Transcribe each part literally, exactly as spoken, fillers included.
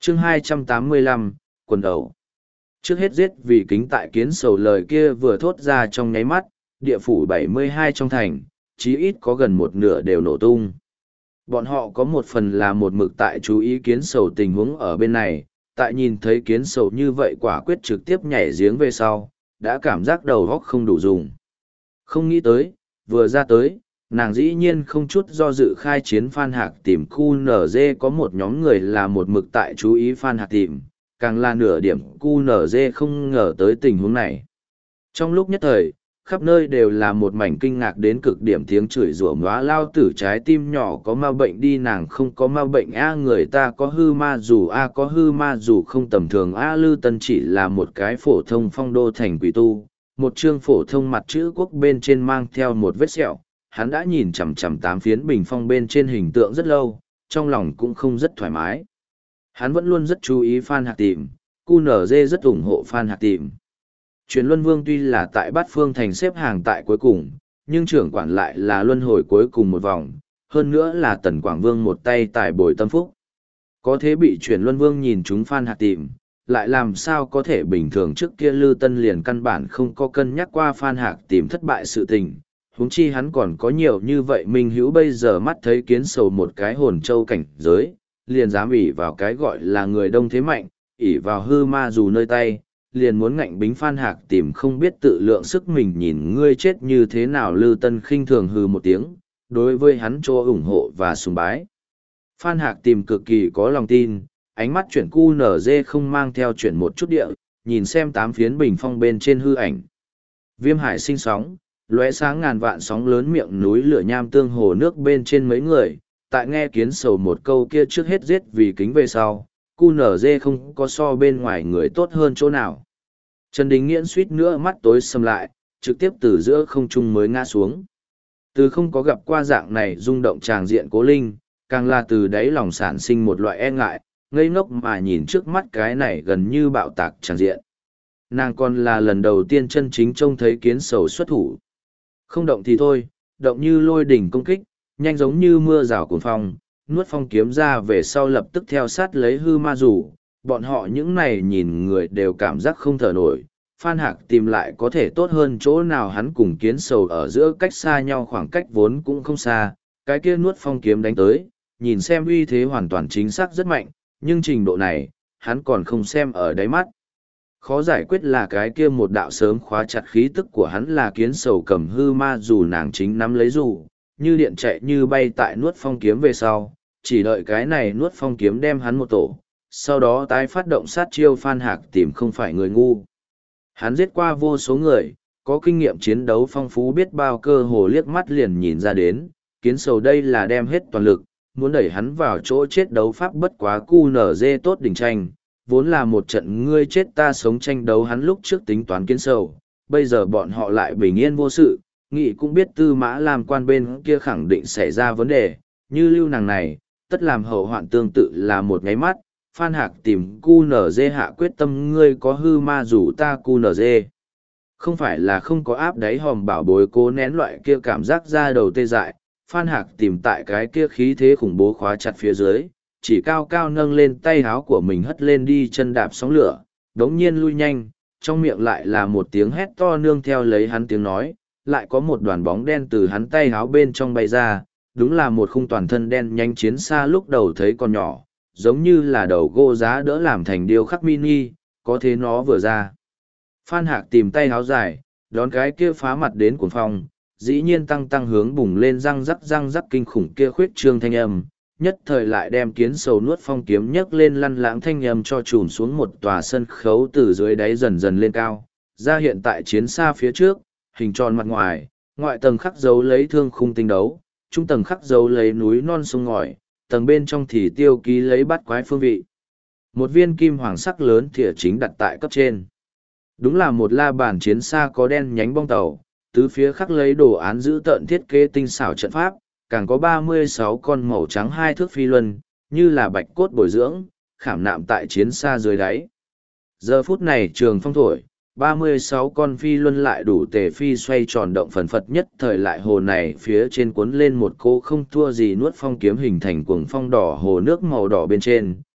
chương hai trăm tám mươi lăm, quần đầu. Trước hết giết vì kính tại kiến sầu lời kia vừa thốt ra trong nháy mắt, địa phủ bảy mươi hai trong thành, chí ít có gần một nửa đều nổ tung. Bọn họ có một phần là một mực tại chú ý kiến sầu tình huống ở bên này, tại nhìn thấy kiến sầu như vậy quả quyết trực tiếp nhảy giếng về sau, đã cảm giác đầu góc không đủ dùng. Không nghĩ tới, vừa ra tới, nàng dĩ nhiên không chút do dự khai chiến Phan Hạc tìm khu en giê có một nhóm người là một mực tại chú ý Phan Hạc tìm, càng là nửa điểm khu en giê không ngờ tới tình huống này. Trong lúc nhất thời, khắp nơi đều là một mảnh kinh ngạc đến cực điểm tiếng chửi rủa ngóa lao tử trái tim nhỏ có ma bệnh đi nàng không có ma bệnh a người ta có hư ma dù a có hư ma dù không tầm thường a Lư Tân chỉ là một cái phổ thông phong đô thành quỷ tu, một chương phổ thông mặt chữ quốc bên trên mang theo một vết sẹo, hắn đã nhìn chằm chằm tám phiến bình phong bên trên hình tượng rất lâu, trong lòng cũng không rất thoải mái. Hắn vẫn luôn rất chú ý Phan Hạc Tìm, cu en giê rất ủng hộ Phan Hạc Tìm. Truyền Luân Vương tuy là tại Bát Phương Thành xếp hàng tại cuối cùng, nhưng trưởng quản lại là luân hồi cuối cùng một vòng, hơn nữa là Tần Quảng Vương một tay tài bồi tâm phúc. Có thế bị Truyền Luân Vương nhìn chúng Phan Hạc Tìm, lại làm sao có thể bình thường trước kia Lư Tân liền căn bản không có cân nhắc qua Phan Hạc Tìm thất bại sự tình. Huống chi hắn còn có nhiều như vậy minh hữu bây giờ mắt thấy kiến sầu một cái hồn châu cảnh giới, liền dám ỉ vào cái gọi là người đông thế mạnh, ỉ vào hư ma dù nơi tay, liền muốn ngạnh bính Phan Hạc Tìm không biết tự lượng sức mình nhìn ngươi chết như thế nào Lư Tân khinh thường hư một tiếng, đối với hắn cho ủng hộ và sùng bái. Phan Hạc Tìm cực kỳ có lòng tin, ánh mắt chuyển cu en giê không mang theo chuyển một chút địa, nhìn xem tám phiến bình phong bên trên hư ảnh. Viêm hải sinh sóng, lóe sáng ngàn vạn sóng lớn miệng núi lửa nham tương hồ nước bên trên mấy người, tại nghe kiến sầu một câu kia trước hết giết vì kính về sau, cu en giê không có so bên ngoài người tốt hơn chỗ nào. Trần Đình Nghiễn suýt nữa mắt tối sầm lại, trực tiếp từ giữa không trung mới ngã xuống. Từ không có gặp qua dạng này rung động tràng diện cố linh, càng là từ đáy lòng sản sinh một loại e ngại, ngây ngốc mà nhìn trước mắt cái này gần như bạo tạc tràng diện. Nàng còn là lần đầu tiên chân chính trông thấy kiến sầu xuất thủ. Không động thì thôi, động như lôi đỉnh công kích, nhanh giống như mưa rào cuồng phong, nuốt phong kiếm ra về sau lập tức theo sát lấy hư ma rủ. Bọn họ những này nhìn người đều cảm giác không thở nổi. Phan Hạc Tìm lại có thể tốt hơn chỗ nào hắn cùng kiến sầu ở giữa cách xa nhau khoảng cách vốn cũng không xa, cái kia nuốt phong kiếm đánh tới, nhìn xem uy thế hoàn toàn chính xác rất mạnh, nhưng trình độ này, hắn còn không xem ở đáy mắt. Khó giải quyết là cái kia một đạo sớm khóa chặt khí tức của hắn là kiến sầu cầm hư ma dù nàng chính nắm lấy dù, như điện chạy như bay tại nuốt phong kiếm về sau, chỉ đợi cái này nuốt phong kiếm đem hắn một tổ, sau đó tái phát động sát chiêu. Phan Hạc Tìm không phải người ngu. Hắn giết qua vô số người, có kinh nghiệm chiến đấu phong phú biết bao cơ hồ liếc mắt liền nhìn ra đến, kiến sầu đây là đem hết toàn lực, muốn đẩy hắn vào chỗ chết đấu pháp bất quá cu en giê tốt đỉnh tranh, vốn là một trận ngươi chết ta sống tranh đấu hắn lúc trước tính toán kiến sầu, bây giờ bọn họ lại bình yên vô sự, nghị cũng biết Tư Mã làm quan bên kia khẳng định xảy ra vấn đề, như lưu nàng này, tất làm hậu hoạn tương tự là một ngáy mắt. Phan Hạc Tìm cu en giê hạ quyết tâm ngươi có hư ma rủ ta cu en giê. Không phải là không có áp đáy hòm bảo bối cố nén loại kia cảm giác ra đầu tê dại, Phan Hạc Tìm tại cái kia khí thế khủng bố khóa chặt phía dưới, chỉ cao cao nâng lên tay háo của mình hất lên đi chân đạp sóng lửa, đống nhiên lui nhanh, trong miệng lại là một tiếng hét to nương theo lấy hắn tiếng nói, lại có một đoàn bóng đen từ hắn tay háo bên trong bay ra, đúng là một khung toàn thân đen nhanh chiến xa lúc đầu thấy còn nhỏ, giống như là đầu gỗ giá đỡ làm thành điêu khắc mini, có thế nó vừa ra. Phan Hạc Tìm tay háo dài, đón cái kia phá mặt đến cuồng phong, dĩ nhiên tăng tăng hướng bùng lên răng rắc răng rắc kinh khủng kia khuyết trương thanh âm, nhất thời lại đem kiến sầu nuốt phong kiếm nhấc lên lăn lãng thanh âm cho trùn xuống một tòa sân khấu từ dưới đáy dần dần lên cao, ra hiện tại chiến xa phía trước, hình tròn mặt ngoài, ngoại tầng khắc dấu lấy thương khung tinh đấu, trung tầng khắc dấu lấy núi non sông ngòi, tầng bên trong thì tiêu ký lấy bắt quái phương vị. Một viên kim hoàng sắc lớn thìa chính đặt tại cấp trên. Đúng là một la bàn chiến xa có đen nhánh bong tàu, tứ phía khắc lấy đồ án giữ tợn thiết kế tinh xảo trận pháp, càng có ba mươi sáu con màu trắng hai thước phi luân, như là bạch cốt bồi dưỡng, khảm nạm tại chiến xa dưới đáy. Giờ phút này trường phong thổi, ba mươi sáu con phi luân lại đủ tề phi xoay tròn động phần phật nhất thời lại hồ này phía trên cuốn lên một cô không thua gì nuốt phong kiếm hình thành cuồng phong đỏ hồ nước màu đỏ bên trên,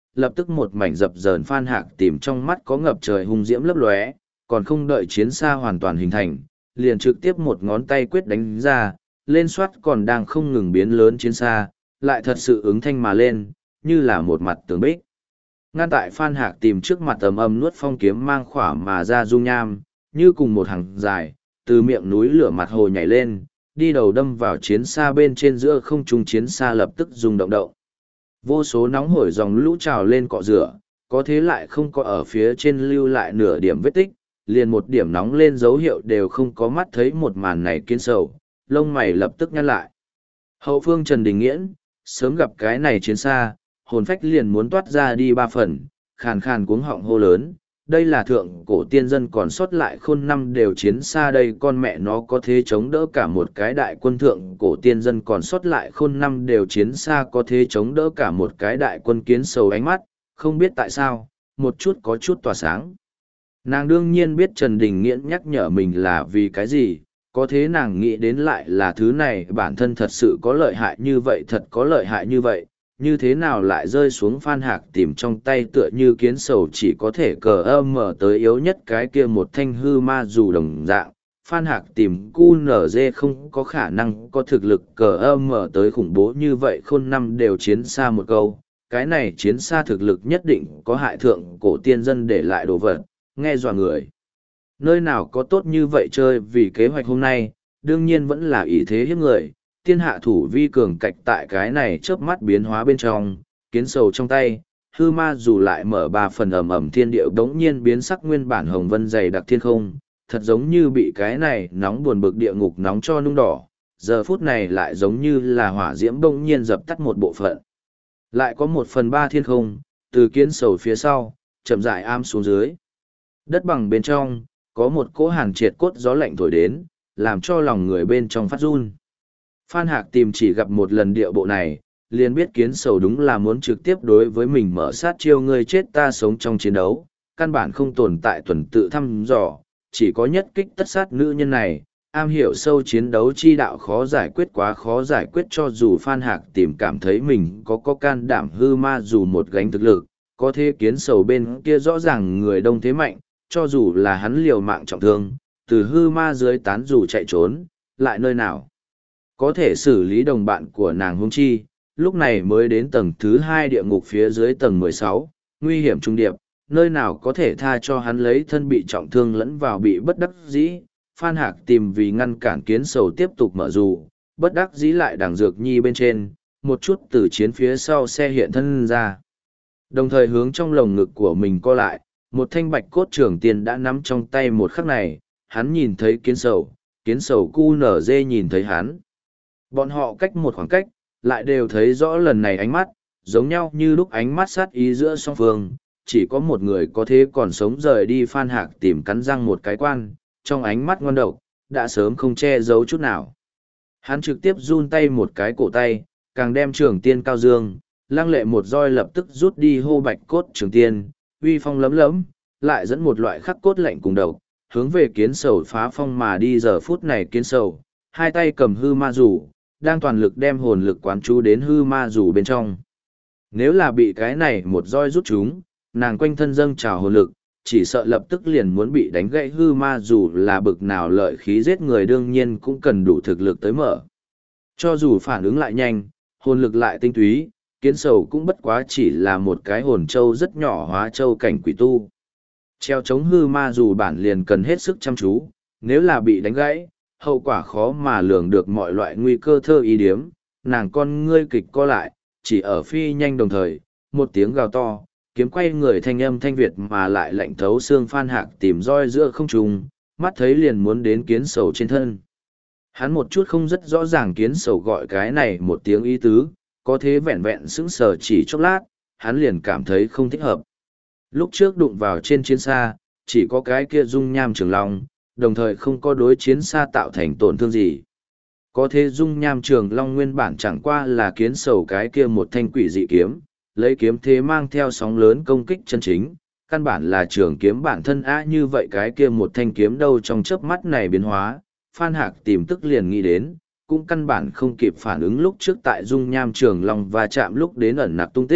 lập tức một mảnh dập dờn Phan Hạc tìm trong mắt có ngập trời hung diễm lấp lóe, còn không đợi chiến xa hoàn toàn hình thành, liền trực tiếp một ngón tay quyết đánh ra, lên soát còn đang không ngừng biến lớn chiến xa, lại thật sự ứng thanh mà lên, như là một mặt tường bích. Ngăn tại Phan Hạc tìm trước mặt ầm ầm nuốt phong kiếm mang khỏa mà ra dung nham, như cùng một hàng dài, từ miệng núi lửa mặt hồ nhảy lên, đi đầu đâm vào chiến xa bên trên giữa không trung chiến xa lập tức rung động động. Vô số nóng hổi dòng lũ trào lên cọ rửa, có thế lại không có ở phía trên lưu lại nửa điểm vết tích, liền một điểm nóng lên dấu hiệu đều không có. Mắt thấy một màn này Kiến Sầu, lông mày lập tức nhăn lại. Hậu phương Trần Đình Nghiễn, sớm gặp cái này chiến xa, hồn phách liền muốn toát ra đi ba phần, khàn khàn cuống họng hô lớn, đây là thượng cổ tiên dân còn sót lại khôn năm đều chiến xa đây, con mẹ nó có thế chống đỡ cả một cái đại quân. Thượng cổ tiên dân còn sót lại khôn năm đều chiến xa có thế chống đỡ cả một cái đại quân. Kiến Sầu ánh mắt, không biết tại sao, một chút có chút tỏa sáng. Nàng đương nhiên biết Trần Đình Nghiễn nhắc nhở mình là vì cái gì, có thế nàng nghĩ đến lại là thứ này bản thân thật sự có lợi hại như vậy, thật có lợi hại như vậy, như thế nào lại rơi xuống Phan Hạc tìm trong tay tựa như Kiến Sầu chỉ có thể cờ âm mở tới yếu nhất cái kia một thanh hư ma dù đồng dạng. Phan Hạc tìm cu nở dê không có khả năng có thực lực cờ âm mở tới khủng bố như vậy. Khôn năm đều chiến xa một câu, cái này chiến xa thực lực nhất định có hại thượng cổ tiên dân để lại đồ vật, nghe dọa người. Nơi nào có tốt như vậy chơi, vì kế hoạch hôm nay, đương nhiên vẫn là ý thế hiếp người. Tiên hạ thủ vi cường cạch tại cái này chớp mắt biến hóa bên trong, Kiến Sầu trong tay, hư ma dù lại mở ba phần ầm ầm thiên điệu đống nhiên biến sắc, nguyên bản hồng vân dày đặc thiên không, thật giống như bị cái này nóng buồn bực địa ngục nóng cho nung đỏ, giờ phút này lại giống như là hỏa diễm bỗng nhiên dập tắt một bộ phận. Lại có một phần ba thiên không, từ Kiến Sầu phía sau, chậm rãi am xuống dưới. Đất bằng bên trong, có một cỗ hàn triệt cốt gió lạnh thổi đến, làm cho lòng người bên trong phát run. Phan Hạc tìm chỉ gặp một lần điệu bộ này, liền biết Kiến Sầu đúng là muốn trực tiếp đối với mình mở sát chiêu ngươi chết ta sống trong chiến đấu, căn bản không tồn tại tuần tự thăm dò, chỉ có nhất kích tất sát nữ nhân này, am hiểu sâu chiến đấu chi đạo khó giải quyết, quá khó giải quyết. Cho dù Phan Hạc tìm cảm thấy mình có có can đảm hư ma dù một gánh thực lực, có thế Kiến Sầu bên kia rõ ràng người đông thế mạnh, cho dù là hắn liều mạng trọng thương, từ hư ma dưới tán dù chạy trốn, lại nơi nào có thể xử lý đồng bạn của nàng huống chi, lúc này mới đến tầng thứ hai địa ngục phía dưới tầng mười sáu, nguy hiểm trung điệp, nơi nào có thể tha cho hắn lấy thân bị trọng thương lẫn vào bị bất đắc dĩ. Phan Hạc tìm vì ngăn cản Kiến Sầu tiếp tục mở dù, bất đắc dĩ lại đằng dược nhi bên trên, một chút từ chiến phía sau xe hiện thân ra. Đồng thời hướng trong lồng ngực của mình co lại, một thanh bạch cốt trường tiên đã nắm trong tay. Một khắc này, hắn nhìn thấy Kiến Sầu, Kiến Sầu cu nở dê nhìn thấy hắn. Bọn họ cách một khoảng cách, lại đều thấy rõ lần này ánh mắt, giống nhau như lúc ánh mắt sát ý giữa song phương, chỉ có một người có thế còn sống rời đi. Phan Hạc tìm cắn răng một cái quan, trong ánh mắt ngon độc, đã sớm không che giấu chút nào. Hắn trực tiếp run tay một cái cổ tay, càng đem trường tiên cao dương, lăng lệ một roi lập tức rút đi hô bạch cốt trường tiên, uy phong lấm lấm, lại dẫn một loại khắc cốt lạnh cùng độc, hướng về Kiến Sầu phá phong mà đi. Giờ phút này Kiến Sầu, hai tay cầm hư ma rủ, đang toàn lực đem hồn lực quán chú đến hư ma rủ bên trong. Nếu là bị cái này một roi rút chúng, nàng quanh thân dâng trào hồn lực, chỉ sợ lập tức liền muốn bị đánh gãy. Hư ma dù là bực nào lợi khí giết người, đương nhiên cũng cần đủ thực lực tới mở. Cho dù phản ứng lại nhanh, hồn lực lại tinh túy, Kiến Sầu cũng bất quá chỉ là một cái hồn châu rất nhỏ hóa châu cảnh quỷ tu. Treo chống hư ma dù bản liền cần hết sức chăm chú, nếu là bị đánh gãy, hậu quả khó mà lường được. Mọi loại nguy cơ thơ ý điếm, nàng con ngươi kịch co lại, chỉ ở phi nhanh đồng thời, một tiếng gào to, kiếm quay người thanh âm thanh Việt mà lại lạnh thấu xương. Phan Hạc tìm roi giữa không trung, mắt thấy liền muốn đến Kiến Sầu trên thân. Hắn một chút không rất rõ ràng Kiến Sầu gọi cái này một tiếng ý tứ, có thế vẹn vẹn sững sờ chỉ chốc lát, hắn liền cảm thấy không thích hợp. Lúc trước đụng vào trên chiến xa, chỉ có cái kia dung nham trường long, đồng thời không có đối chiến xa tạo thành tổn thương gì. Có thế dung nham trường long nguyên bản chẳng qua là Kiến Sầu cái kia một thanh quỷ dị kiếm, lấy kiếm thế mang theo sóng lớn công kích chân chính, căn bản là trường kiếm bản thân á. Như vậy cái kia một thanh kiếm đâu trong chớp mắt này biến hóa, Phan Hạc tìm tức liền nghĩ đến, cũng căn bản không kịp phản ứng lúc trước tại dung nham trường long và chạm lúc đến ẩn nặc tung tích,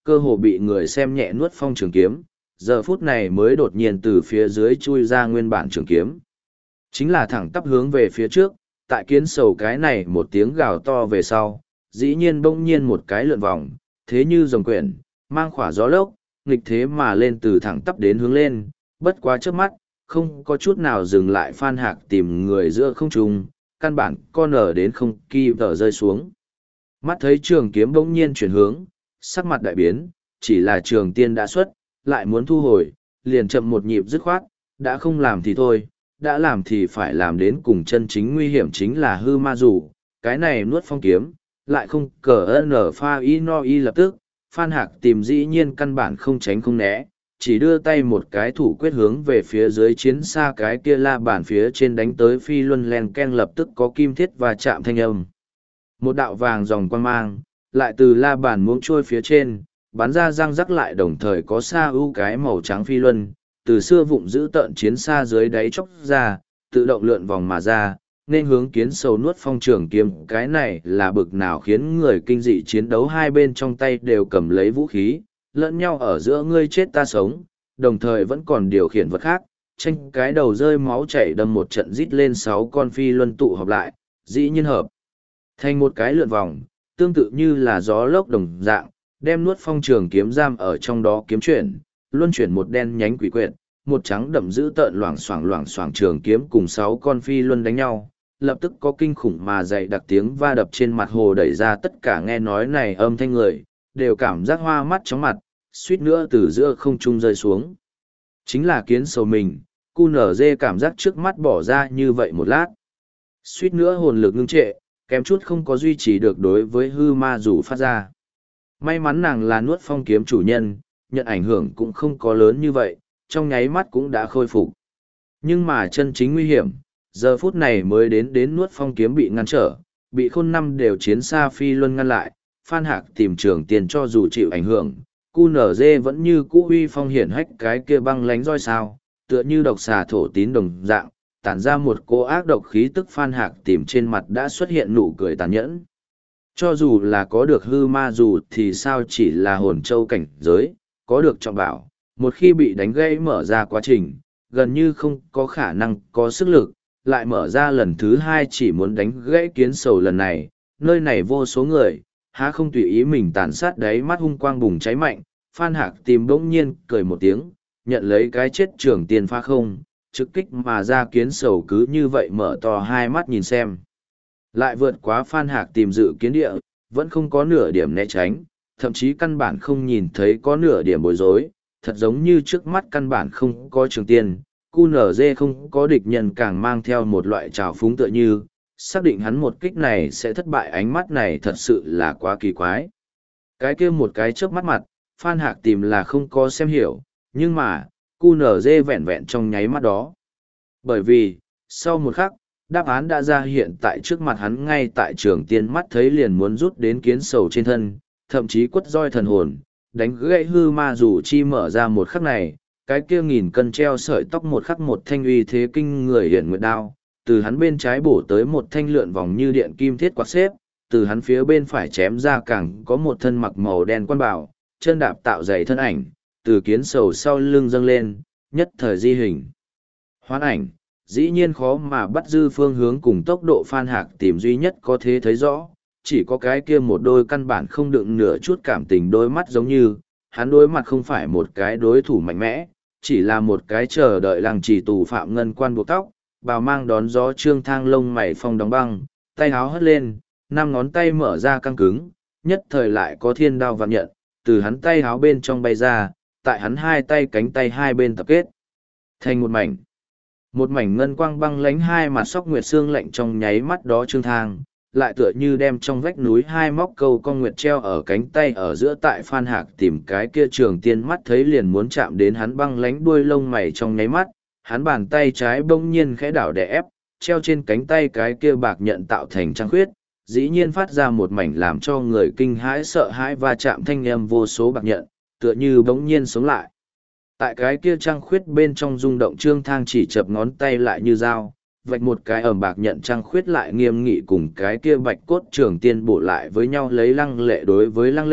cơ hồ bị người xem nhẹ nuốt phong trường kiếm, giờ phút này mới đột nhiên từ phía dưới chui ra nguyên bản trường kiếm. Chính là thẳng tắp hướng về phía trước, tại kiến sầu cái này một tiếng gào to về sau, dĩ nhiên bỗng nhiên một cái lượn vòng, thế như rồng quyển, mang khỏa gió lốc, nghịch thế mà lên từ thẳng tắp đến hướng lên, bất quá trước mắt, không có chút nào dừng lại Phan Hạc tìm người giữa không trung, căn bản con ở đến không kỳ tờ rơi xuống. Mắt thấy trường kiếm bỗng nhiên chuyển hướng, sắc mặt đại biến, chỉ là trường tiên đã xuất, lại muốn thu hồi, liền chậm một nhịp dứt khoát, đã không làm thì thôi, đã làm thì phải làm đến cùng, chân chính nguy hiểm chính là hư ma rủ, cái này nuốt phong kiếm, lại không cờ ơn pha y no y lập tức, Phan Hạc tìm dĩ nhiên căn bản không tránh không né, chỉ đưa tay một cái thủ quyết hướng về phía dưới chiến xa cái kia la bàn phía trên đánh tới phi luân len ken, lập tức có kim thiết và chạm thanh âm. Một đạo vàng dòng quang mang, lại từ la bàn muỗng trôi phía trên, bắn ra răng rắc, lại đồng thời có sa ưu cái màu trắng phi luân, từ xưa vụng giữ tợn chiến xa dưới đáy chóc ra, tự động lượn vòng mà ra, nên hướng kiến sầu nuốt phong trường kiếm. Cái này là bực nào khiến người kinh dị, chiến đấu hai bên trong tay đều cầm lấy vũ khí, lẫn nhau ở giữa ngươi chết ta sống, đồng thời vẫn còn điều khiển vật khác, tranh cái đầu rơi máu chảy đâm một trận, rít lên sáu con phi luân tụ hợp lại, dĩ nhiên hợp thành một cái lượn vòng, tương tự như là gió lốc đồng dạng, đem nuốt phong trường kiếm giam ở trong đó. Kiếm chuyển, luân chuyển, một đen nhánh quỷ quyệt, một trắng đậm dữ tợn, loảng xoảng loảng xoảng trường kiếm cùng sáu con phi luân đánh nhau, lập tức có kinh khủng mà dày đặc tiếng va đập trên mặt hồ đẩy ra tất cả nghe nói này âm thanh người, đều cảm giác hoa mắt chóng mặt, suýt nữa từ giữa không trung rơi xuống. Chính là kiến sầu mình, cu nở dê cảm giác trước mắt bỏ ra như vậy một lát. Suýt nữa hồn lực ngưng trệ, kém chút không có duy trì được đối với hư ma rủ phát ra. May mắn nàng là nuốt phong kiếm chủ nhân, nhận ảnh hưởng cũng không có lớn như vậy, trong nháy mắt cũng đã khôi phục. Nhưng mà chân chính nguy hiểm, giờ phút này mới đến đến nuốt phong kiếm bị ngăn trở, bị khôn năm đều chiến xa phi luân ngăn lại. Phan Hạc tìm trường tiền cho dù chịu ảnh hưởng, cu nở dê vẫn như cũ uy phong hiển hách cái kia băng lánh roi sao, tựa như độc xà thổ tín đồng dạng, tản ra một cô ác độc khí tức. Phan Hạc tìm trên mặt đã xuất hiện nụ cười tàn nhẫn. Cho dù là có được hư ma dù thì sao, chỉ là hồn châu cảnh giới, có được trọng bảo, một khi bị đánh gãy mở ra quá trình, gần như không có khả năng có sức lực, lại mở ra lần thứ hai chỉ muốn đánh gãy kiến sầu lần này, nơi này vô số người, há không tùy ý mình tàn sát đấy. Mắt hung quang bùng cháy mạnh, Phan Hạc tìm bỗng nhiên cười một tiếng, nhận lấy cái chết trường tiền pha không, trực kích mà ra. Kiến sầu cứ như vậy mở to hai mắt nhìn xem. Lại vượt quá Phan Hạc tìm dự kiến địa, vẫn không có nửa điểm né tránh, thậm chí căn bản không nhìn thấy có nửa điểm bối rối, thật giống như trước mắt căn bản không có trường tiền. cu nở dê không có địch nhân càng mang theo một loại trào phúng, tựa như xác định hắn một kích này sẽ thất bại. Ánh mắt này thật sự là quá kỳ quái. Cái kia một cái chớp mắt mặt, Phan Hạc tìm là không có xem hiểu, nhưng mà cu nở dê vẹn vẹn trong nháy mắt đó. Bởi vì sau một khắc, đáp án đã ra hiện tại trước mặt hắn. Ngay tại trường tiên mắt thấy liền muốn rút đến kiến sầu trên thân, thậm chí quất roi thần hồn, đánh gãy hư ma dù chi mở ra một khắc này, cái kia nghìn cân treo sợi tóc một khắc một thanh uy thế kinh người hiển nguyệt đao, từ hắn bên trái bổ tới một thanh lượn vòng như điện kim thiết quạt xếp, từ hắn phía bên phải chém ra càng có một thân mặc màu đen quan bảo, chân đạp tạo dày thân ảnh, từ kiến sầu sau lưng dâng lên, nhất thời di hình. Hoán ảnh, dĩ nhiên khó mà bắt dư phương hướng cùng tốc độ. Phan Hạc tìm duy nhất có thể thấy rõ, chỉ có cái kia một đôi căn bản không đựng nửa chút cảm tình đôi mắt, giống như hắn đối mặt không phải một cái đối thủ mạnh mẽ, chỉ là một cái chờ đợi làng trì tù phạm ngân quan buộc tóc, bào mang đón gió trương thang lông mày phong đóng băng, tay háo hất lên, năm ngón tay mở ra căng cứng, nhất thời lại có thiên đao vạn nhận, từ hắn tay háo bên trong bay ra, tại hắn hai tay cánh tay hai bên tập kết thành một mảnh. Một mảnh ngân quang băng lánh hai mặt sóc nguyệt xương lạnh trong nháy mắt đó trương thang, lại tựa như đem trong vách núi hai móc câu con nguyệt treo ở cánh tay ở giữa. Tại Phan Hạc tìm cái kia trường tiên mắt thấy liền muốn chạm đến hắn băng lánh đuôi lông mày trong nháy mắt, hắn bàn tay trái bỗng nhiên khẽ đảo đè ép, treo trên cánh tay cái kia bạc nhận tạo thành trăng khuyết, dĩ nhiên phát ra một mảnh làm cho người kinh hãi sợ hãi và chạm thanh âm vô số bạc nhận, tựa như bỗng nhiên sống lại. Tại cái kia trăng khuyết bên trong rung động, trương thang chỉ chập ngón tay lại như dao, vạch một cái ẩm bạc nhận trăng khuyết lại nghiêm nghị cùng cái kia bạch cốt trường tiên bổ lại với nhau, lấy lăng lệ đối với lăng lệ,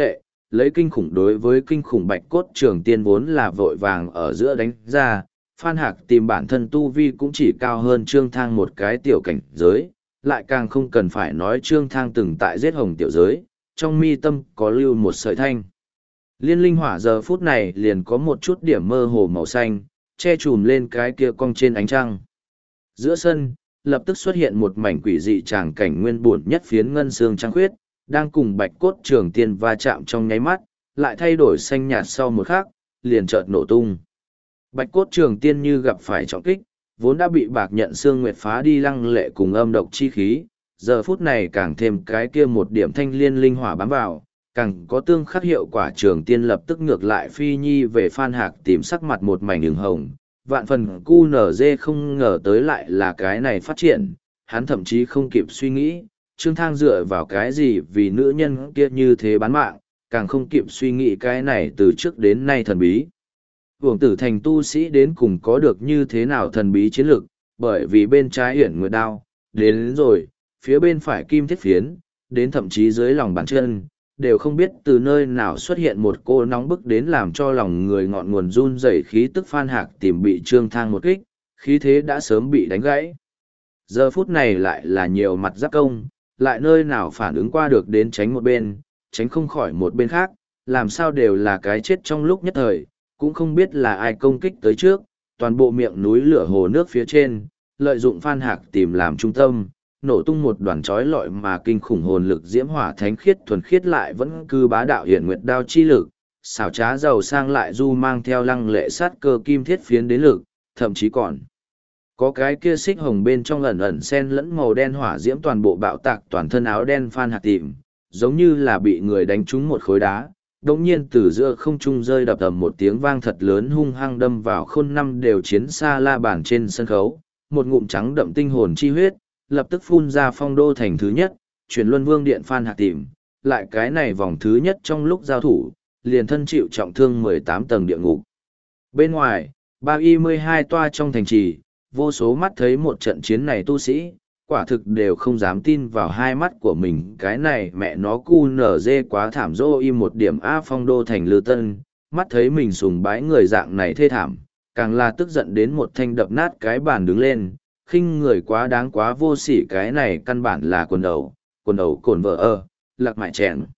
lấy kinh khủng đối với kinh khủng bạch cốt trường tiên vốn là vội vàng ở giữa đánh ra, Phan Hạc tìm bản thân tu vi cũng chỉ cao hơn Trương Thang một cái tiểu cảnh giới, lại càng không cần phải nói Trương Thang từng tại giết hồng tiểu giới, trong mi tâm có lưu một sợi thanh. Liên linh hỏa giờ phút này liền có một chút điểm mơ hồ màu xanh, che trùm lên cái kia cong trên ánh trăng. Giữa sân, lập tức xuất hiện một mảnh quỷ dị tràng cảnh nguyên buồn nhất phiến ngân xương trăng khuyết, đang cùng bạch cốt trường tiên va chạm trong nháy mắt, lại thay đổi xanh nhạt sau một khắc, liền chợt nổ tung. Bạch cốt trường tiên như gặp phải trọng kích, vốn đã bị bạc nhận xương nguyệt phá đi lăng lệ cùng âm độc chi khí, giờ phút này càng thêm cái kia một điểm thanh liên linh hỏa bám vào, càng có tương khắc hiệu quả trường tiên lập tức ngược lại phi nhi về Phan Hạc tìm sắc mặt một mảnh đường hồng, vạn phần cu nở dê không ngờ tới lại là cái này phát triển, hắn thậm chí không kịp suy nghĩ, Trương Thang dựa vào cái gì vì nữ nhân kia như thế bán mạng, càng không kịp suy nghĩ cái này từ trước đến nay thần bí. Vương tử thành tu sĩ đến cùng có được như thế nào thần bí chiến lực, bởi vì bên trái hiển nguyệt đao, đến, đến rồi, phía bên phải kim thiết phiến, đến thậm chí dưới lòng bàn chân, đều không biết từ nơi nào xuất hiện một cô nóng bức đến làm cho lòng người ngọn nguồn run rẩy khí tức. Phan Hạc tìm bị Trương Thang một kích, khí thế đã sớm bị đánh gãy. Giờ phút này lại là nhiều mặt giáp công, lại nơi nào phản ứng qua được đến tránh một bên, tránh không khỏi một bên khác, làm sao đều là cái chết trong lúc nhất thời, cũng không biết là ai công kích tới trước, toàn bộ miệng núi lửa hồ nước phía trên, lợi dụng Phan Hạc tìm làm trung tâm, nổ tung một đoàn chói lọi mà kinh khủng hồn lực diễm hỏa thánh khiết thuần khiết lại vẫn cứ bá đạo hiển nguyệt đao chi lực, xảo trá giàu sang lại du mang theo lăng lệ sát cơ kim thiết phiến đến lực, thậm chí còn có cái kia xích hồng bên trong ẩn ẩn sen lẫn màu đen hỏa diễm toàn bộ bạo tạc toàn thân áo đen Phan Hạc tìm, giống như là bị người đánh trúng một khối đá. Đống nhiên từ giữa không trung rơi đập ầm một tiếng vang thật lớn hung hăng đâm vào khôn năm đều chiến xa la bàn trên sân khấu, một ngụm trắng đậm tinh hồn chi huyết, lập tức phun ra phong đô thành thứ nhất, chuyển luân vương điện Phan Hạc tìm, lại cái này vòng thứ nhất trong lúc giao thủ, liền thân chịu trọng thương mười tám tầng địa ngục. Bên ngoài, ba y mười hai toa trong thành trì, vô số mắt thấy một trận chiến này tu sĩ, quả thực đều không dám tin vào hai mắt của mình, cái này mẹ nó cu nở dê quá thảm dô im một điểm A phong đô thành lư tân, mắt thấy mình sùng bái người dạng này thê thảm, càng là tức giận đến một thanh đập nát cái bàn đứng lên, khinh người quá đáng quá vô sỉ, cái này căn bản là quần đầu, quần đầu cồn vợ ơ, lạc mại chèn.